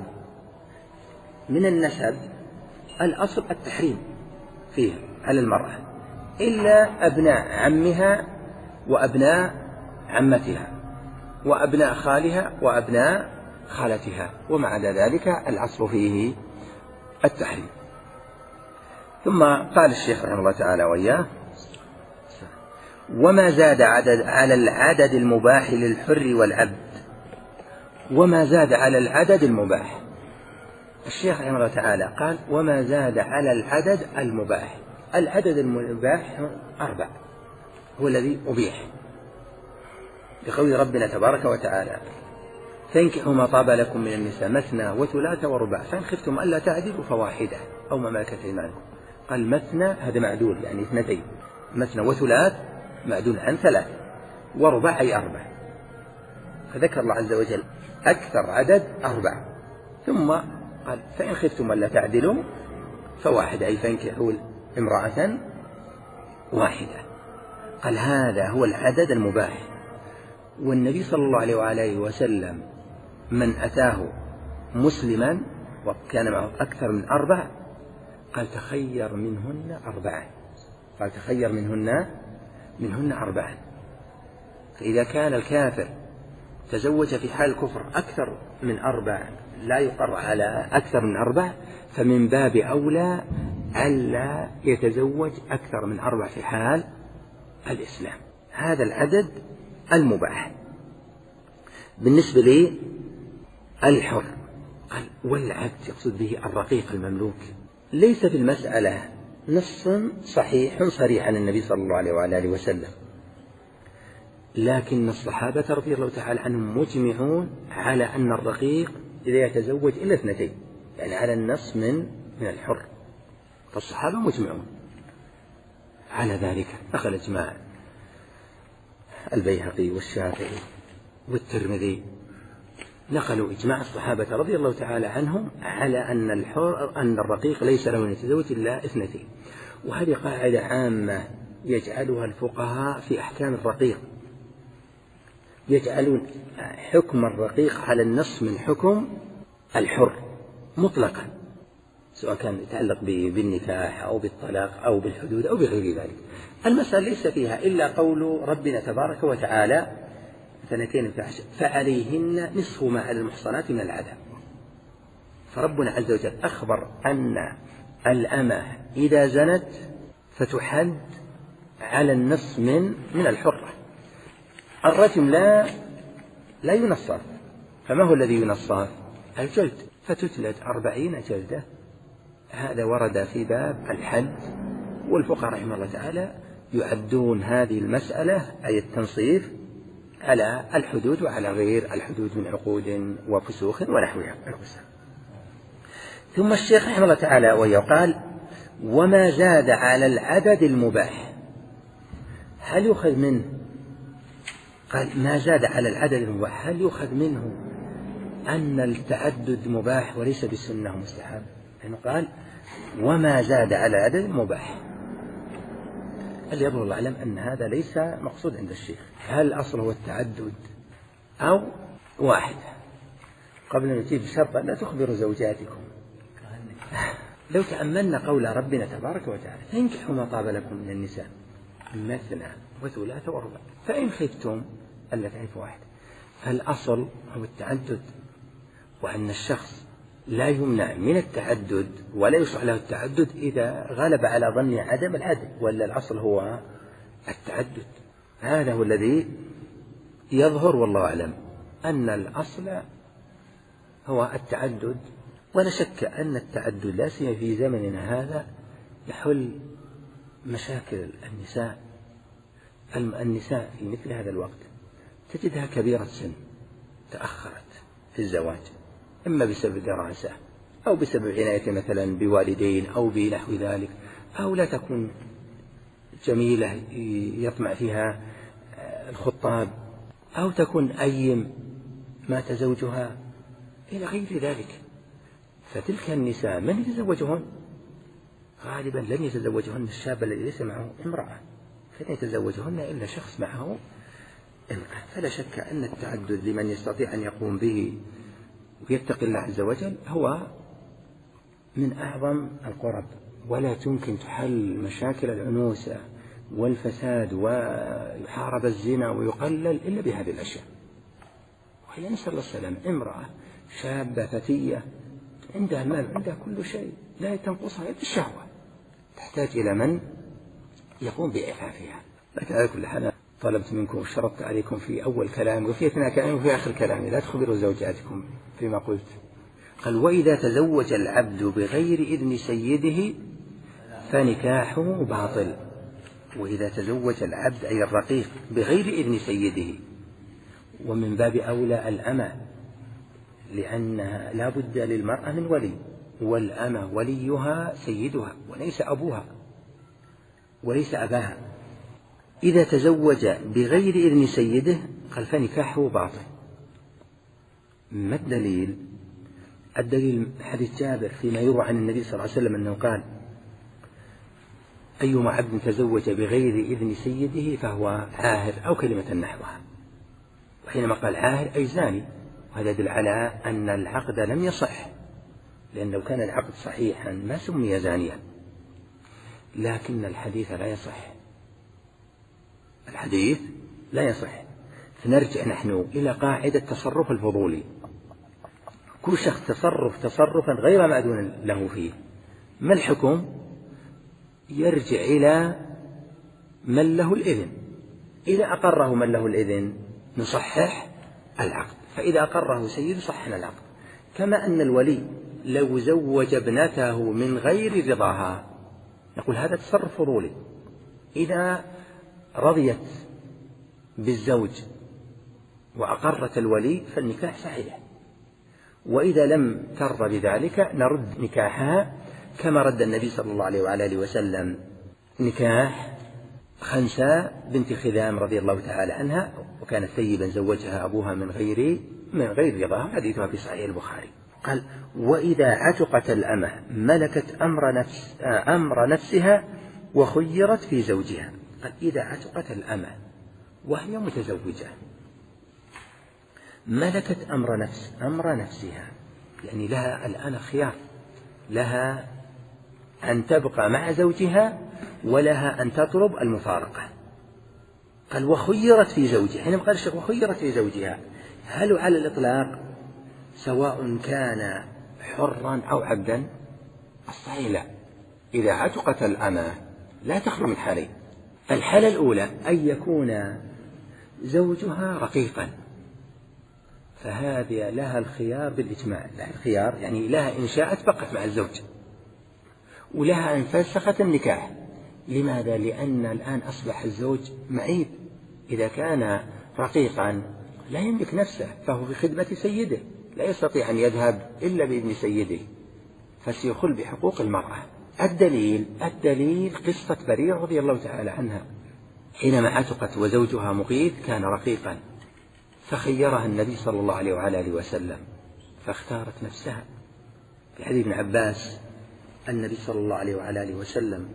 من النسب الأصل التحريم فيه على المرأة، إلا أبناء عمها وأبناء عمتها وأبناء خالها وأبناء خالتها، وما عدا ذلك الأصل فيه التحريم. ثم قال الشيخ رحمه الله تعالى وإياه: وما زاد عدد على العدد المباح للحر والعبد. وما زاد على العدد المباح، الشيخ رحمه الله تعالى قال وما زاد على العدد المباح. العدد المباح أربع هو الذي أبيح بقول ربنا تبارك وتعالى فانكحوا ما طاب لكم من النساء مثنى وثلاث ورباع فإن خفتم ألا تعدلوا فواحدة أو ما ملكت أيمانكم. قال مثنى هذا معدول يعني اثنتين، مثنى وثلاث معدول عن ثلاث، ورباع أي أربع. فذكر الله عز وجل أكثر عدد أربع، ثم قال فإن خفتم ألا تعدلوا فواحدة أي فانكحوا امرأة واحدة. قال هذا هو العدد المباح. والنبي صلى الله عليه وآله وسلم من أتاه مسلما وكان معه أكثر من أربع قال تخير منهن أربعا، قال تخير منهن منهن أربعا. فإذا كان الكافر تزوج في حال الكفر أكثر من أربع لا يقر على أكثر من أربع، فمن باب أولى ألا يتزوج أكثر من أربع في حال الإسلام. هذا العدد المباح. بالنسبة لي الحر قال والعبد يقصد به الرقيق المملوك. ليس في المسألة نص صحيح صريح عن النبي صلى الله عليه وآله وسلم، لكن الصحابة رضي الله تعالى عنهم مجمعون على أن الرقيق إذا يتزوج إلا اثنتين، يعني على النص من من الحر. فالصحابة مجمعون على ذلك. أخذ إجماع البيهقي والشافعي والترمذي، نقلوا إجماع الصحابة رضي الله تعالى عنهم على أن الحر أن الرقيق ليس له أن يتزوج إلا اثنتين. وهذه قاعدة عامة يجعلها الفقهاء في أحكام الرقيق، يجعلون حكم الرقيق على النص من حكم الحر مطلقا، سواء كان يتعلق بالنكاح أو بالطلاق أو بالحدود أو بغير ذلك. المسألة ليس فيها إلا قول ربنا تبارك وتعالى اثنتين فعليهن نصف ما على المحصنات من العذاب. فربنا عز وجل أخبر أن الأمة إذا زنت فتحد على النصف من من الحرة. الرجم لا لا ينصف، فما هو الذي ينصف؟ الجلد، فتتلد أربعين جلدة. هذا ورد في باب الحد، والفقهاء رحمه الله تعالى يعدون هذه المسألة أي التنصيف على الحدود وعلى غير الحدود من عقود وفسوخ ونحوها. ثم الشيخ رحمه الله تعالى ويقال وما زاد على العدد المباح، هل يؤخذ منه؟ قال ما زاد على العدد المباح، هل يؤخذ منه أن التعدد مباح وليس بسنة مستحب؟ لأنه قال وما زاد على العدد المباح. اللي يظهر الله أعلم أن هذا ليس مقصود عند الشيخ. هل الأصل هو التعدد أو واحد؟ قبل أن نجيب شرطا لا تخبروا زوجاتكم. لو تأملنا قول ربنا تبارك وتعالى فانكحوا ما طاب لكم من النساء مثنى وثلاث ورباع فإن خفتم ألا تعرفوا واحد، فالأصل هو التعدد، وأن الشخص لا يمنع من التعدد ولا يصح له التعدد إذا غلب على ظن عدم العدل، ولا الأصل هو التعدد. هذا هو الذي يظهر والله أعلم، أن الأصل هو التعدد. ولا شك أن التعدد لا سيما في زمننا هذا يحل مشاكل النساء. النساء في مثل هذا الوقت تجدها كبيرة سن تأخرت في الزواج، إما بسبب دراسة أو بسبب عناية مثلا بوالدين أو بنحو ذلك، أو لا تكون جميلة يطمع فيها الخطاب، أو تكون أيم مات زوجها إلى غير ذلك. فتلك النساء من يتزوجهن؟ غالبا لن يتزوجهن الشاب الذي ليس معه امرأة، فلن يتزوجهن إلا شخص معه امرأة. فلا شك أن التعدد لمن يستطيع أن يقوم به ويتقي الله عز وجل هو من أعظم القرب، ولا تمكن تحل مشاكل العنوسة والفساد ويحارب الزنا ويقلل إلا بهذه الأشياء. وإلا نسأل الله السلام، امرأة شابة فتية عندها المال عندها كل شيء لا تنقصها إلا الشهوة، تحتاج إلى من يقوم بإعفافها. لكن على كل حال طلبت منكم وشرطت عليكم في أول كلام وفي أثناء كلام وفي آخر كلام لا تخبروا زوجاتكم فيما قلت. قال وإذا تزوج العبد بغير إذن سيده فنكاحه باطل. وإذا تزوج العبد أي الرقيق بغير إذن سيده، ومن باب أولى الأمة، لأنها لا بد للمرأة من ولي، والأمة وليها سيدها وليس أبوها وليس أباها. إذا تزوج بغير إذن سيده قال فنكاحه باطل. ما الدليل؟ الدليل حديث جابر فيما يروى عن النبي صلى الله عليه وسلم أنه قال أيما عبد تزوج بغير إذن سيده فهو عاهر أو كلمة نحوها. وحينما قال عاهر أي زاني، وهذا يدل على أن العقد لم يصح، لأن لو كان العقد صحيحا ما سمي زانيا. لكن الحديث لا يصح، الحديث لا يصح. فنرجع نحن إلى قاعدة تصرف الفضولي. كل شخص تصرف تصرفا غير مأذون له فيه، ما الحكم؟ يرجع إلى من له الإذن. إذا أقره من له الإذن نصحح العقد، فإذا أقره سيد صحنا العقد. كما أن الولي لو زوج ابنته من غير رضاها نقول هذا تصرف فضولي. إذا رضيت بالزوج وأقرت الولي فالنكاح صحيح، وإذا لم ترضى بذلك نرد نكاحها، كما رد النبي صلى الله عليه وعلى آله وسلم نكاح خنساء بنت خذام رضي الله تعالى عنها، وكانت ثيبا زوجها أبوها من غير من غير رضاها، حديثها في صحيح البخاري. قال وإذا عتقت الأمة ملكت أمر نفس أمر نفسها وخيرت في زوجها. قال إذا عتقت الأمة وهي متزوجة ملكت أمر نفس أمر نفسها، يعني لها الآن خيار، لها أن تبقى مع زوجها ولها أن تطلب المفارقة. قال وخيرت في زوجها، حينما قال الشيخ وخيرت في زوجها هل على الإطلاق سواء كان حرا أو عبدا؟ الصحيح لا. إذا عتقت الأمة لا تخلو من حالين. الحالة الأولى أن يكون زوجها رقيقا، فهذه لها الخيار بالإجماع، لها الخيار يعني لها إن شاءت بقت مع الزوج، ولها أن فسخت النكاح. لماذا؟ لأن الآن أصبح الزوج معيب. إذا كان رقيقا لا يملك نفسه، فهو في خدمة سيده، لا يستطيع أن يذهب إلا بإذن سيده، فسيخل بحقوق المرأة. الدليل الدليل قصة بريرة رضي الله تعالى عنها، حينما عتقت وزوجها مغيث كان رقيقا، فخيرها النبي صلى الله عليه وعلى آله وسلم فاختارت نفسها. في حديث ابن عباس النبي صلى الله عليه وعلى آله وسلم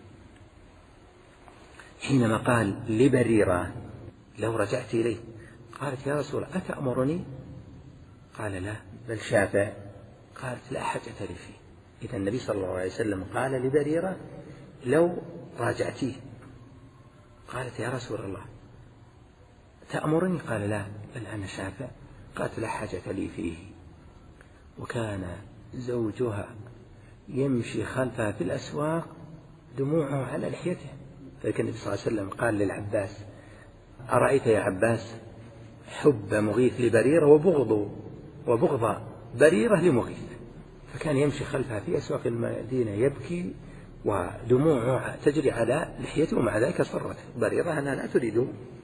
حينما قال لبريرة لو رجعت إليه قالت يا رسول الله أتأمرني؟ قال لا بل شافع. قالت لا حاجة لي فيه. إذا النبي صلى الله عليه وسلم قال لبريرة لو راجعتيه. قالت يا رسول الله تأمرني؟ قال لا بل أنا شافع. قالت لا حاجة لي فيه. وكان زوجها يمشي خلفها في الأسواق دموعه على لحيته، فكان النبي صلى الله عليه وسلم قال للعباس أرأيت يا عباس حب مغيث لبريرة وبغض وبغض بريرة لمغيث؟ فكان يمشي خلفها في أسواق المدينة يبكي ودموعه تجري على لحيته، ومع ذلك صرت بريرة أنها لا تريد.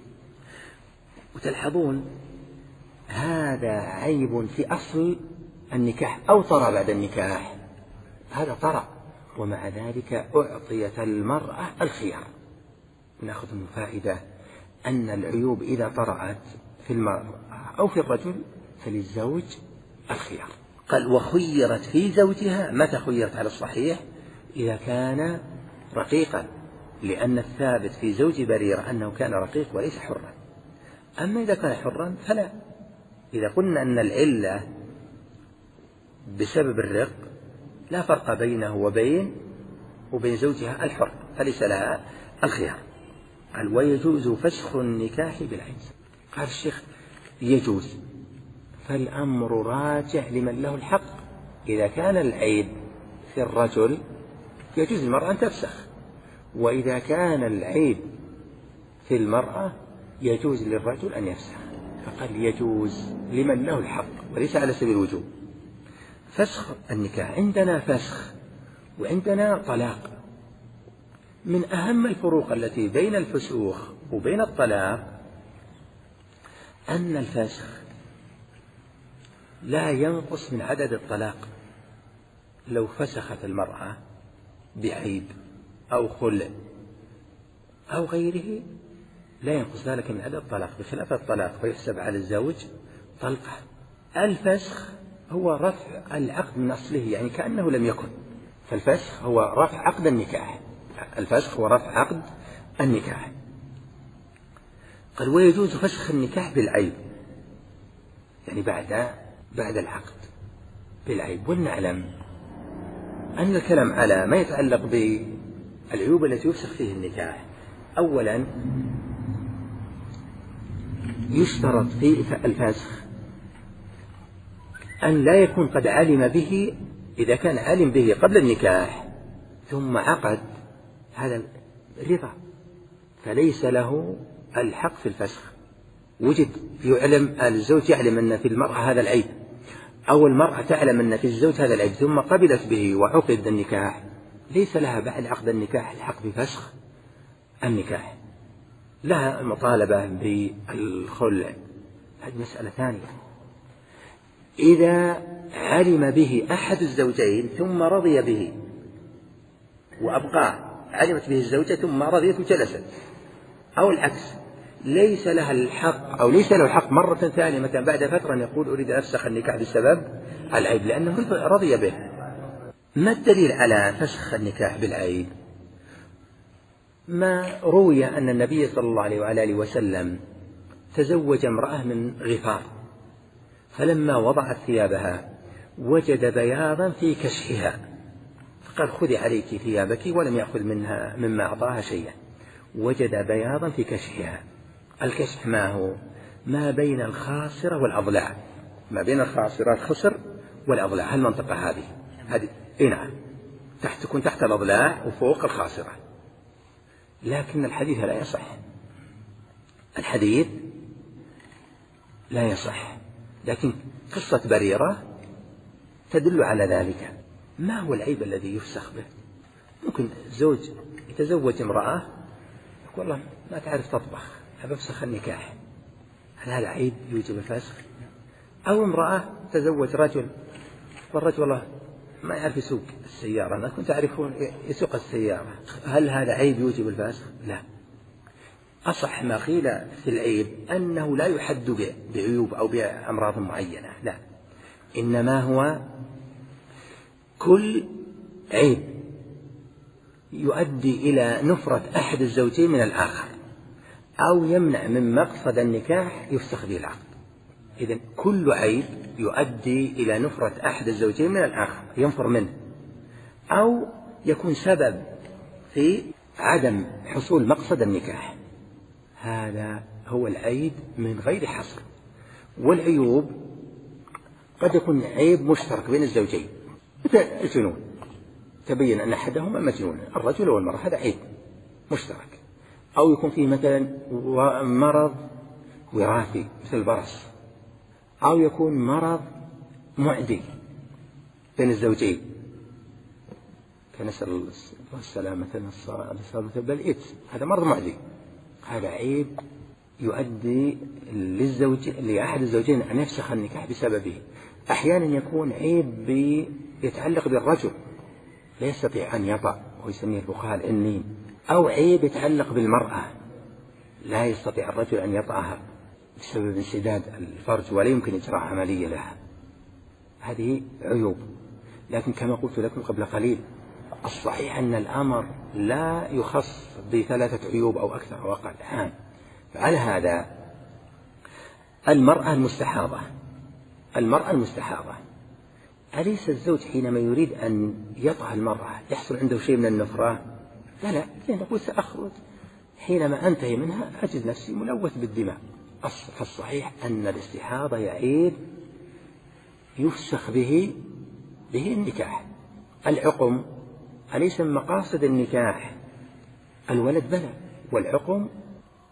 وتلحظون هذا عيب في أصل النكاح أو طرأ بعد النكاح، هذا طرأ، ومع ذلك أعطيت المرأة الخيار. نأخذ من فائدة أن العيوب إذا طرأت في المرأة أو في الرجل فللزوج الخيار. قال وخيرت في زوجها. متى خيرت على الصحيح؟ إذا كان رقيقا، لأن الثابت في زوج بريرة أنه كان رقيق وليس حرا. أما إذا كان حرا فلا. إذا قلنا أن العلة بسبب الرق لا فرق بينه وبين وبين زوجها الحر، فليس لها الخيار. قال ويجوز فسخ النكاح بالعين. قال الشيخ يجوز، فالأمر راجع لمن له الحق. إذا كان العيب في الرجل يجوز المرأة أن تفسخ، وإذا كان العيب في المرأة يجوز للرجل أن يفسخ، فقال يجوز لمن له الحق وليس على سبيل الوجوب. فسخ النكاح عندنا فسخ وعندنا طلاق. من أهم الفروق التي بين الفسوخ وبين الطلاق أن الفسخ لا ينقص من عدد الطلاق. لو فسخت المرأة بعيب أو خلع أو غيره لا ينقص ذلك من عدد الطلاق، بخلاف الطلاق فيحسب على الزوج طلقة. الفسخ هو رفع العقد من أصله، يعني كأنه لم يكن. فالفسخ هو رفع عقد النكاح، الفسخ هو رفع عقد النكاح. قال ويجوز فسخ النكاح بالعيب، يعني بعد بعد العقد بالعيب. ولنعلم أن الكلام على ما يتعلق بالعيوب التي يفسخ فيه النكاح، أولا يشترط في الفسخ أن لا يكون قد علم به. إذا كان علم به قبل النكاح ثم عقد هذا رضا فليس له الحق في الفسخ. وجد يعلم الزوج يعلم أن في المرأة هذا العيب، أو المرأة تعلم أن في الزوج هذا العيب ثم قبلت به وعقد النكاح، ليس لها بعد عقد النكاح الحق بفسخ النكاح، لها المطالبة بالخلع. هذه مسألة ثانية. إذا علم به أحد الزوجين ثم رضي به وأبقى، علمت به الزوجة ثم رضيت وجلست، أو العكس، ليس لها الحق أو ليس له الحق مرة ثانية مثلا بعد فترة أن يقول أريد أن أفسخ النكاح بسبب العيب، لأنه رضي به. ما الدليل على فسخ النكاح بالعيب؟ ما روي أن النبي صلى الله عليه وعلى آله وسلم تزوج امرأة من غفار، فلما وضعت ثيابها وجد بياضا في كشحها فقال خذي عليك ثيابك، ولم يأخذ منها مما أعطاها شيئا. وجد بياضا في كشحها. الكشح ما هو؟ ما بين الخاصرة والأضلاع، ما بين الخاصرة الخصر والأضلاع، هالمنطقة هذه هذه نعم، تحت تكون تحت الأضلاع وفوق الخاصرة. لكن الحديث لا يصح، الحديث لا يصح، لكن قصة بريرة تدل على ذلك. ما هو العيب الذي يفسخ به؟ ممكن زوج يتزوج امرأة يقول والله ما تعرف تطبخ أفسخ النكاح، هل هذا عيب يوجب الفسخ؟ أو امرأة تزوج رجل والرجل والله ما يعرف يسوق السيارة، أنا كنت أعرفون يسوق السيارة، هل هذا عيب يوجب الفسخ؟ لا. أصح ما قيل في العيب أنه لا يحد بعيوب أو بأمراض معينة، لا، إنما هو كل عيب يؤدي إلى نفرة أحد الزوجين من الآخر أو يمنع من مقصد النكاح يفسخ به العقد. إذن كل عيب يؤدي إلى نفرة أحد الزوجين من الآخر ينفر منه، أو يكون سبب في عدم حصول مقصد النكاح، هذا هو العيب من غير حصر. والعيوب قد يكون عيب مشترك بين الزوجين، مثل الجنون، تبين أن أحدهما مجنون، الرجل والمرأة، هذا عيب مشترك. أو يكون فيه مثلا مرض وراثي مثل البرص، أو يكون مرض معدي بين الزوجين، كنسأل الله السلامة مثل بالإيدز، هذا مرض معدي، هذا عيب يؤدي للزوج لأحد الزوجين أن يفسخ النكاح بسببه. أحيانا يكون عيب يتعلق بالرجل لا يستطيع أن يطأ ويسميه الفقهاء الإنين، أو عيب يتعلق بالمرأة لا يستطيع الرجل أن يطأها بسبب انسداد الفرج ولا يمكن إجراء عملية لها، هذه عيوب. لكن كما قلت لكم قبل قليل الصحيح أن الأمر لا يخص بثلاثة عيوب أو أكثر أو أقل عام. فعلى هذا المرأة المستحاضة المرأة المستحاضة أليس الزوج حينما يريد أن يطأ المرأة يحصل عنده شيء من النفرة؟ لا لا، يقول سأخرج حينما أنتهي منها أجد نفسي ملوث بالدماء. فالصحيح أن الاستحاضة يعيب يفسخ به به النكاح. العقم أليس من مقاصد النكاح الولد؟ بلى، والعقم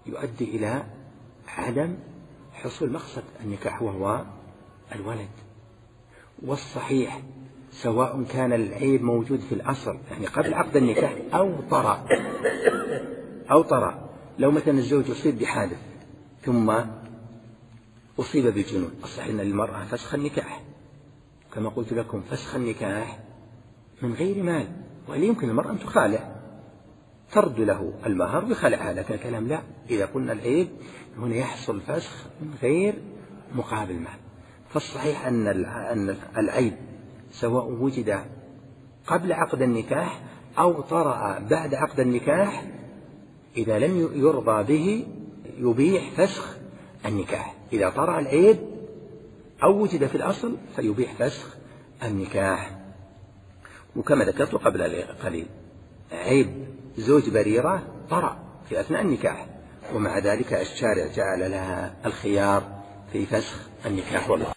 يؤدي إلى عدم حصول مقصد النكاح وهو الولد. والصحيح سواء كان العيب موجود في الأصل يعني قبل عقد النكاح أو طرأ أو طرأ لو مثلا الزوج أصيب بحادث ثم أصيب بالجنون، الصحيح أن للمرأة فسخ النكاح كما قلت لكم، فسخ النكاح من غير مال، ولا يمكن المرأة أن تخالع ترد له المهر بخلعها، لكن الكلام لا، إذا قلنا العيب هنا يحصل فسخ من غير مقابل مال. فالصحيح أن العيب سواء وجد قبل عقد النكاح أو طرأ بعد عقد النكاح إذا لم يرضى به يبيح فسخ النكاح. إذا طرأ العيب أو وجد في الأصل فيبيح فسخ النكاح. وكما ذكرت قبل قليل عيب زوج بريرة طرأ في أثناء النكاح، ومع ذلك الشارع جعل لها الخيار في فسخ النكاح والله